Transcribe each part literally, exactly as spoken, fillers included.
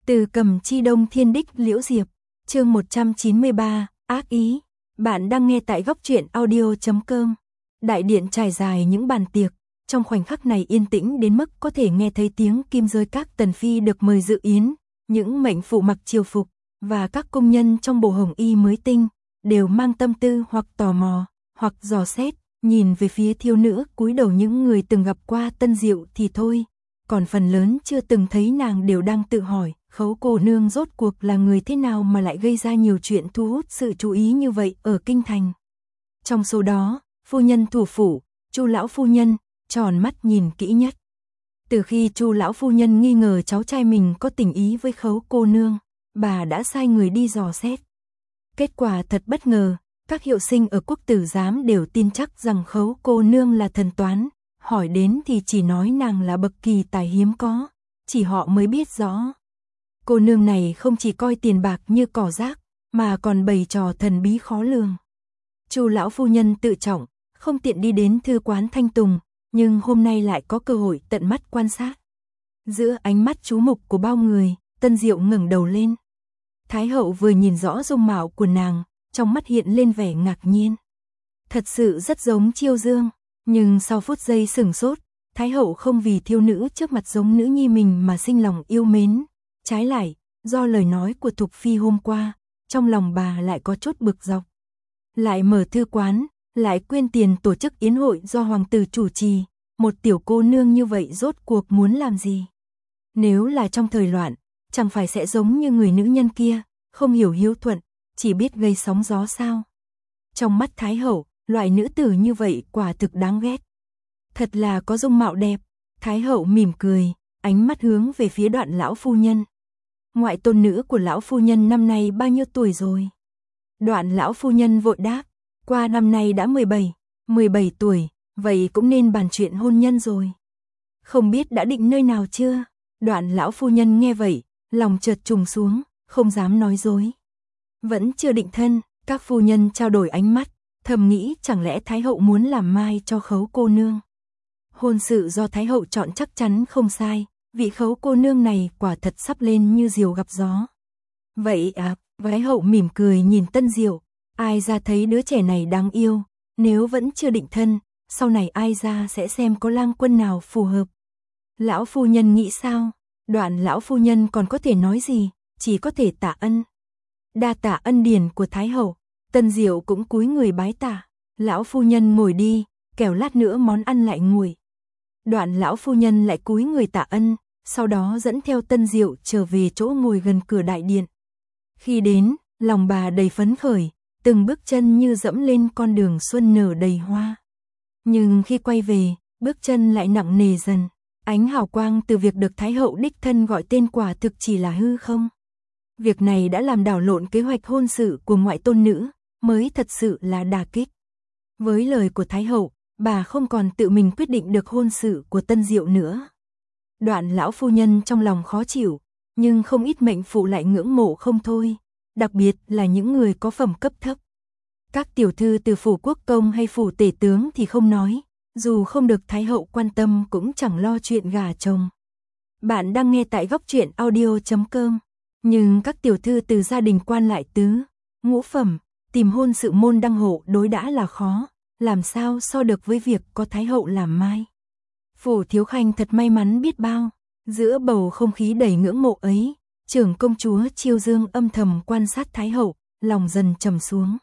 Từ Cầm Chi Đông Thiên Đích Liễu Diệp, chương một trăm chín mươi ba, ác ý. Bạn đang nghe tại góc truyện audio chấm com. Đại điện trải dài những bàn tiệc, trong khoảnh khắc này yên tĩnh đến mức có thể nghe thấy tiếng kim rơi. Các tần phi được mời dự yến, những mệnh phụ mặc triều phục và các công nhân trong bộ hồng y mới tinh đều mang tâm tư hoặc tò mò, hoặc dò xét, nhìn về phía thiếu nữ cúi đầu. Những người từng gặp qua Tân Diệu thì thôi, còn phần lớn chưa từng thấy nàng đều đang tự hỏi, Khấu cô nương rốt cuộc là người thế nào mà lại gây ra nhiều chuyện thu hút sự chú ý như vậy ở kinh thành. Trong số đó, phu nhân thủ phủ, Chu lão phu nhân, tròn mắt nhìn kỹ nhất. Từ khi Chu lão phu nhân nghi ngờ cháu trai mình có tình ý với Khấu cô nương, bà đã sai người đi dò xét. Kết quả thật bất ngờ, các hiệu sinh ở Quốc tử giám đều tin chắc rằng Khấu cô nương là thần toán, hỏi đến thì chỉ nói nàng là bậc kỳ tài hiếm có, chỉ họ mới biết rõ. Cô nương này không chỉ coi tiền bạc như cỏ rác, mà còn bày trò thần bí khó lường. Chu lão phu nhân tự trọng, không tiện đi đến thư quán Thanh Tùng, nhưng hôm nay lại có cơ hội tận mắt quan sát. Giữa ánh mắt chú mục của bao người, Tân Diệu ngẩng đầu lên. Thái hậu vừa nhìn rõ dung mạo của nàng, trong mắt hiện lên vẻ ngạc nhiên. Thật sự rất giống Chiêu Dương, nhưng sau phút giây sửng sốt, Thái hậu không vì thiếu nữ trước mặt giống nữ nhi mình mà sinh lòng yêu mến. Trái lại, do lời nói của Thục Phi hôm qua, trong lòng bà lại có chút bực dọc. Lại mở thư quán, lại quyên tiền tổ chức yến hội do hoàng tử chủ trì, một tiểu cô nương như vậy rốt cuộc muốn làm gì? Nếu là trong thời loạn, chẳng phải sẽ giống như người nữ nhân kia, không hiểu hiếu thuận, chỉ biết gây sóng gió sao? Trong mắt Thái hậu, loại nữ tử như vậy quả thực đáng ghét. Thật là có dung mạo đẹp. Thái hậu mỉm cười, ánh mắt hướng về phía Đoạn lão phu nhân. Ngoại tôn nữ của lão phu nhân năm nay bao nhiêu tuổi rồi? Đoạn lão phu nhân vội đáp, qua năm nay đã mười bảy, mười bảy tuổi, vậy cũng nên bàn chuyện hôn nhân rồi. Không biết đã định nơi nào chưa? Đoạn lão phu nhân nghe vậy, lòng chợt trùng xuống, không dám nói dối. Vẫn chưa định thân. Các phu nhân trao đổi ánh mắt, thầm nghĩ chẳng lẽ Thái hậu muốn làm mai cho Khấu cô nương. Hôn sự do Thái hậu chọn chắc chắn không sai, vị Khấu cô nương này quả thật sắp lên như diều gặp gió. Vậy à, Thái hậu mỉm cười nhìn Tân Diệu, ai ra thấy đứa trẻ này đáng yêu, nếu vẫn chưa định thân, sau này ai ra sẽ xem có lang quân nào phù hợp. Lão phu nhân nghĩ sao? Đoạn lão phu nhân còn có thể nói gì, chỉ có thể tạ ân. Đa tạ ân điển của Thái hậu. Tân Diệu cũng cúi người bái tạ. Lão phu nhân ngồi đi, kẻo lát nữa món ăn lại nguội. Đoạn lão phu nhân lại cúi người tạ ân, sau đó dẫn theo Tân Diệu trở về chỗ ngồi gần cửa đại điện. Khi đến, lòng bà đầy phấn khởi, từng bước chân như dẫm lên con đường xuân nở đầy hoa. Nhưng khi quay về, bước chân lại nặng nề dần. Ánh hào quang từ việc được Thái hậu đích thân gọi tên quả thực chỉ là hư không. Việc này đã làm đảo lộn kế hoạch hôn sự của ngoại tôn nữ, mới thật sự là đả kích. Với lời của Thái hậu, bà không còn tự mình quyết định được hôn sự của Tân Diệu nữa. Đoạn lão phu nhân trong lòng khó chịu, nhưng không ít mệnh phụ lại ngưỡng mộ không thôi, đặc biệt là những người có phẩm cấp thấp. Các tiểu thư từ phủ quốc công hay phủ tể tướng thì không nói, dù không được Thái hậu quan tâm cũng chẳng lo chuyện gả chồng. Bạn đang nghe tại góc truyện audio chấm com. Nhưng các tiểu thư từ gia đình quan lại tứ, ngũ phẩm, tìm hôn sự môn đăng hộ đối đã là khó, làm sao so được với việc có Thái hậu làm mai. Phủ Thiếu Khanh thật may mắn biết bao, giữa bầu không khí đầy ngưỡng mộ ấy, trưởng công chúa Chiêu Dương âm thầm quan sát Thái hậu, lòng dần trầm xuống.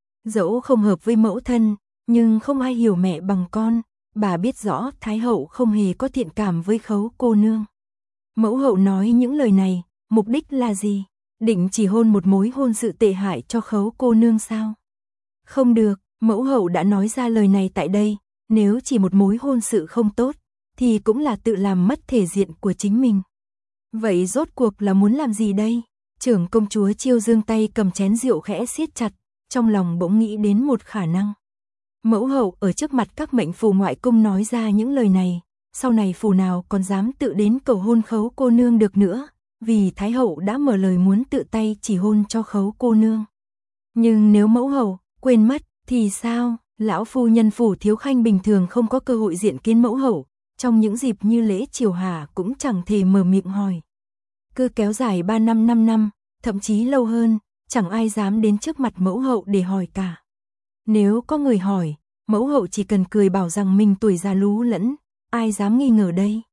Dẫu không hợp với mẫu thân, nhưng không ai hiểu mẹ bằng con, bà biết rõ Thái hậu không hề có thiện cảm với Khấu cô nương. Mẫu hậu nói những lời này, mục đích là gì? Định chỉ hôn một mối hôn sự tệ hại cho Khấu cô nương sao? Không được, mẫu hậu đã nói ra lời này tại đây, nếu chỉ một mối hôn sự không tốt, thì cũng là tự làm mất thể diện của chính mình. Vậy rốt cuộc là muốn làm gì đây? Trưởng công chúa Chiêu Dương tay cầm chén rượu khẽ siết chặt, trong lòng bỗng nghĩ đến một khả năng. Mẫu hậu ở trước mặt các mệnh phù ngoại cung nói ra những lời này, sau này phù nào còn dám tự đến cầu hôn Khấu cô nương được nữa. Vì Thái hậu đã mở lời muốn tự tay chỉ hôn cho Khấu cô nương. Nhưng nếu mẫu hậu quên mất thì sao? Lão phu nhân phủ Thiếu Khanh bình thường không có cơ hội diện kiến mẫu hậu, trong những dịp như lễ triều hạ cũng chẳng thể mở miệng hỏi. Cứ kéo dài ba năm năm năm, thậm chí lâu hơn, chẳng ai dám đến trước mặt mẫu hậu để hỏi cả. Nếu có người hỏi, mẫu hậu chỉ cần cười bảo rằng mình tuổi già lú lẫn, ai dám nghi ngờ đây.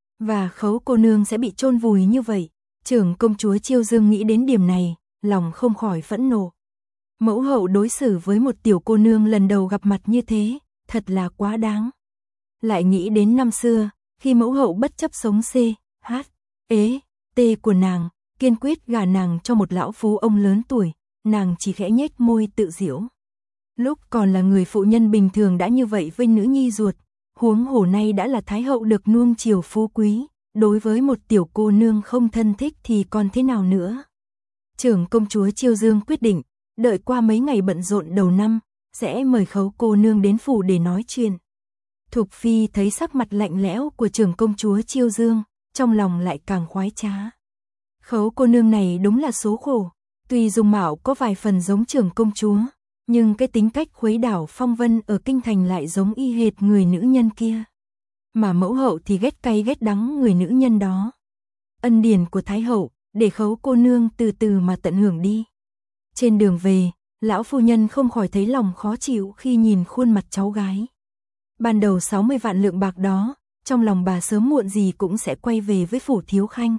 Và Khấu cô nương sẽ bị chôn vùi như vậy. Trưởng công chúa Chiêu Dương nghĩ đến điểm này, lòng không khỏi phẫn nộ. Mẫu hậu đối xử với một tiểu cô nương lần đầu gặp mặt như thế, thật là quá đáng. Lại nghĩ đến năm xưa, khi mẫu hậu bất chấp sống C, H, ế, T của nàng, kiên quyết gả nàng cho một lão phú ông lớn tuổi, nàng chỉ khẽ nhếch môi tự giễu. Lúc còn là người phụ nhân bình thường đã như vậy với nữ nhi ruột, huống hồ nay đã là thái hậu được nuông chiều phú quý, đối với một tiểu cô nương không thân thích thì còn thế nào nữa. Trưởng công chúa Chiêu Dương quyết định, đợi qua mấy ngày bận rộn đầu năm, sẽ mời Khấu cô nương đến phủ để nói chuyện. Thục Phi thấy sắc mặt lạnh lẽo của trưởng công chúa Chiêu Dương, trong lòng lại càng khoái trá. Khấu cô nương này đúng là số khổ, tuy dung mạo có vài phần giống trưởng công chúa, nhưng cái tính cách khuấy đảo phong vân ở kinh thành lại giống y hệt người nữ nhân kia. Mà mẫu hậu thì ghét cay ghét đắng người nữ nhân đó. Ân điển của thái hậu, để Khấu cô nương từ từ mà tận hưởng đi. Trên đường về, lão phu nhân không khỏi thấy lòng khó chịu khi nhìn khuôn mặt cháu gái. Ban đầu sáu mươi vạn lượng bạc đó, trong lòng bà sớm muộn gì cũng sẽ quay về với phủ thiếu khanh.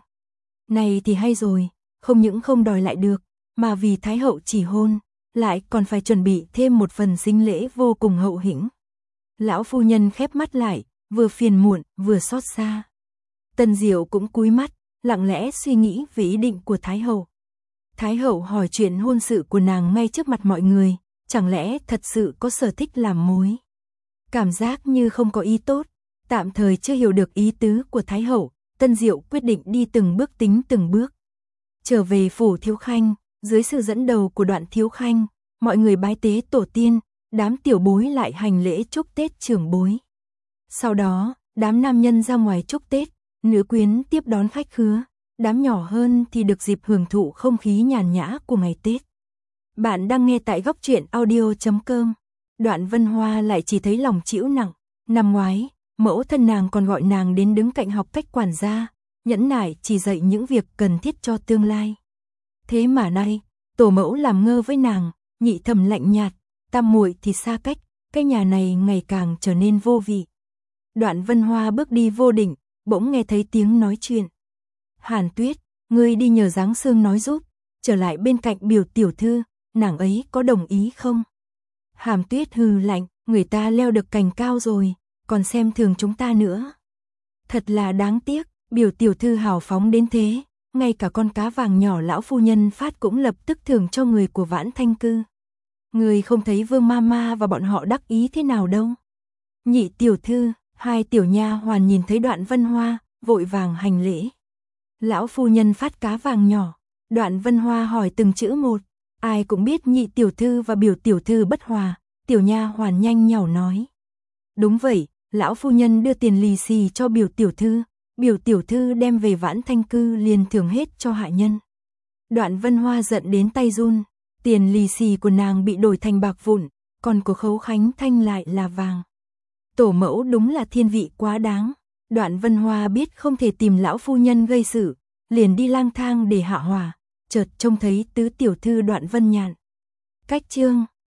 Này thì hay rồi, không những không đòi lại được, mà vì thái hậu chỉ hôn, lại còn phải chuẩn bị thêm một phần sính lễ vô cùng hậu hĩnh. Lão phu nhân khép mắt lại, vừa phiền muộn, vừa xót xa. Tân Diệu cũng cúi mắt, lặng lẽ suy nghĩ về ý định của thái hậu. Thái hậu hỏi chuyện hôn sự của nàng ngay trước mặt mọi người, chẳng lẽ thật sự có sở thích làm mối. Cảm giác như không có ý tốt, tạm thời chưa hiểu được ý tứ của thái hậu, Tân Diệu quyết định đi từng bước tính từng bước. Trở về phủ thiếu khanh, dưới sự dẫn đầu của Đoạn thiếu khanh, mọi người bái tế tổ tiên, đám tiểu bối lại hành lễ chúc Tết trưởng bối. Sau đó, đám nam nhân ra ngoài chúc Tết, nữ quyến tiếp đón khách khứa, đám nhỏ hơn thì được dịp hưởng thụ không khí nhàn nhã của ngày Tết. Bạn đang nghe tại góc truyện audio chấm com. Đoạn Vân Hoa lại chỉ thấy lòng chịu nặng. Năm ngoái, mẫu thân nàng còn gọi nàng đến đứng cạnh học cách quản gia, nhẫn nại chỉ dạy những việc cần thiết cho tương lai. Thế mà nay, tổ mẫu làm ngơ với nàng, nhị thẩm lạnh nhạt, tam muội thì xa cách, cái nhà này ngày càng trở nên vô vị. Đoạn Vân Hoa bước đi vô định, bỗng nghe thấy tiếng nói chuyện. Hàn Tuyết, ngươi đi nhờ Giáng Sương nói giúp, trở lại bên cạnh biểu tiểu thư, nàng ấy có đồng ý không? Hàm Tuyết hừ lạnh, người ta leo được cành cao rồi, còn xem thường chúng ta nữa. Thật là đáng tiếc, biểu tiểu thư hào phóng đến thế, ngay cả con cá vàng nhỏ lão phu nhân phát cũng lập tức thưởng cho người của Vãn Thanh Cư. Người không thấy Vương Mama và bọn họ đắc ý thế nào đâu. Nhị tiểu thư, hai tiểu nha hoàn nhìn thấy Đoạn Vân Hoa, vội vàng hành lễ. Lão phu nhân phát cá vàng nhỏ, Đoạn Vân Hoa hỏi từng chữ một, ai cũng biết nhị tiểu thư và biểu tiểu thư bất hòa, tiểu nha hoàn nhanh nhảu nói. Đúng vậy, lão phu nhân đưa tiền lì xì cho biểu tiểu thư, biểu tiểu thư đem về Vãn Thanh Cư liền thưởng hết cho hạ nhân. Đoạn Vân Hoa giận đến tay run, tiền lì xì của nàng bị đổi thành bạc vụn, còn của Khấu Khánh Thanh lại là vàng. Tổ mẫu đúng là thiên vị quá đáng. Đoạn Vân Hoa biết không thể tìm lão phu nhân gây sự, liền đi lang thang để hạ hỏa, chợt trông thấy tứ tiểu thư Đoạn Vân Nhạn. Cách chương